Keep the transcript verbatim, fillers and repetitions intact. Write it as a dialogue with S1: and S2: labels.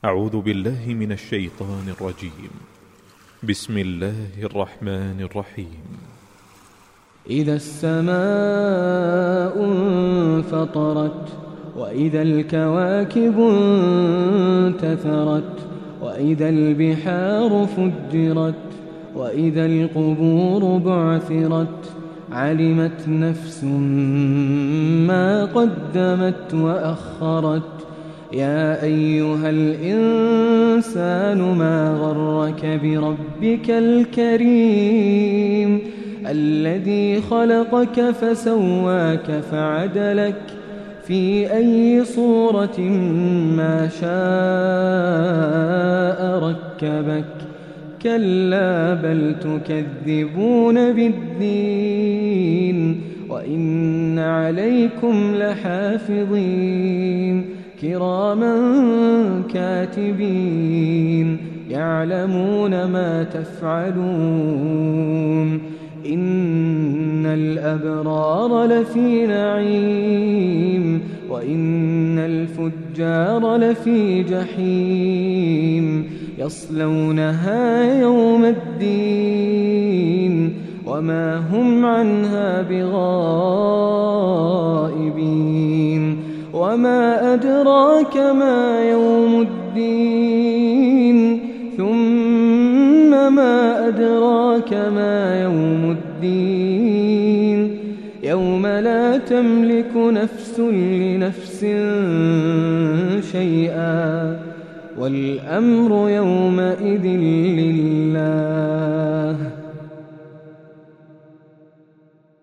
S1: أعوذ بالله من الشيطان الرجيم. بسم الله الرحمن الرحيم.
S2: إذا السماء انفطرت وإذا الكواكب انتثرت وإذا البحار فجرت وإذا القبور بعثرت علمت نفس ما قدمت وأخرت. يا أيها الإنسان ما غرك بربك الكريم الذي خلقك فسواك فعدلك في أي صورة ما شاء ركبك. كلا بل تكذبون بالدين وإن عليكم لحافظين كراما كاتبين يعلمون ما تفعلون. إن الأبرار لفي نعيم وإن الفجار لفي جحيم يصلونها يوم الدين وما هم عنها بغائبين. وما أدراك ما يوم الدين ثم ما أدراك ما يوم الدين يوم لا تملك نفس لنفس شيئا والأمر يومئذ لله.